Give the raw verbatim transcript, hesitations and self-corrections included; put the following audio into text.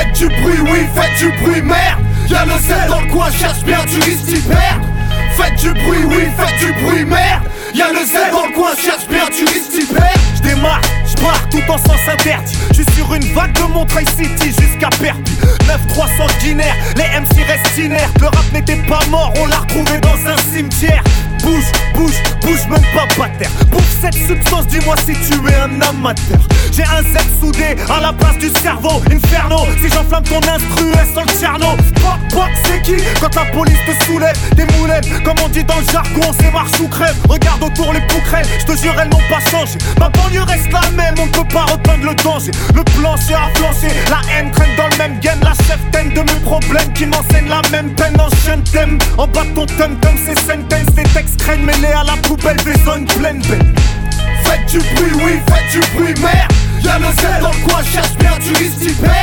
Faites du bruit, oui, faites du bruit, merde. Y'a le zèle dans le coin, cherche bien, tu risques d'y perdre. Faites du bruit, oui, faites du bruit, merde. Y'a le zèle dans le coin, cherche bien, tu risques d'y perdre. J'démarre, j'pars tout en sens interdit. J'suis sur une vague de Montreuil City jusqu'à Perpignan. neuf trois sanguinaires, les M C restent inertes. Le rap n'était pas mort, on l'a retrouvé dans un cimetière. Bouge, bouge, bouge, même pas bataire. Bouffe cette substance, dis-moi si tu es un amateur. J'ai un Z soudé à la place du cerveau. Inferno, si j'enflamme ton instru, est sans le Tcherno. Pop, pop, c'est qui quand la police te soulève? Des moulettes, comme on dit dans le jargon, c'est marche ou crève. Regarde autour les poucrelles, j'te jure elles n'ont pas changé. Ma banlieue reste la même, on ne peut pas repeindre le danger. Le plancher a flanché, la haine traîne dans le même game. La chef t'aime de mes problèmes qui m'enseigne la même peine. Enchaîne thème, en bas de ton thème comme ces sentences. Tes textes craignent mêlés à la poubelle, des zones pleines peine. Faites du bruit, oui, faites du bruit, merde. Y'a le zèle dans le coin, cherche bien, tu risques d'y perdre.